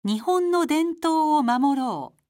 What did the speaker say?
日本の伝統を守ろう。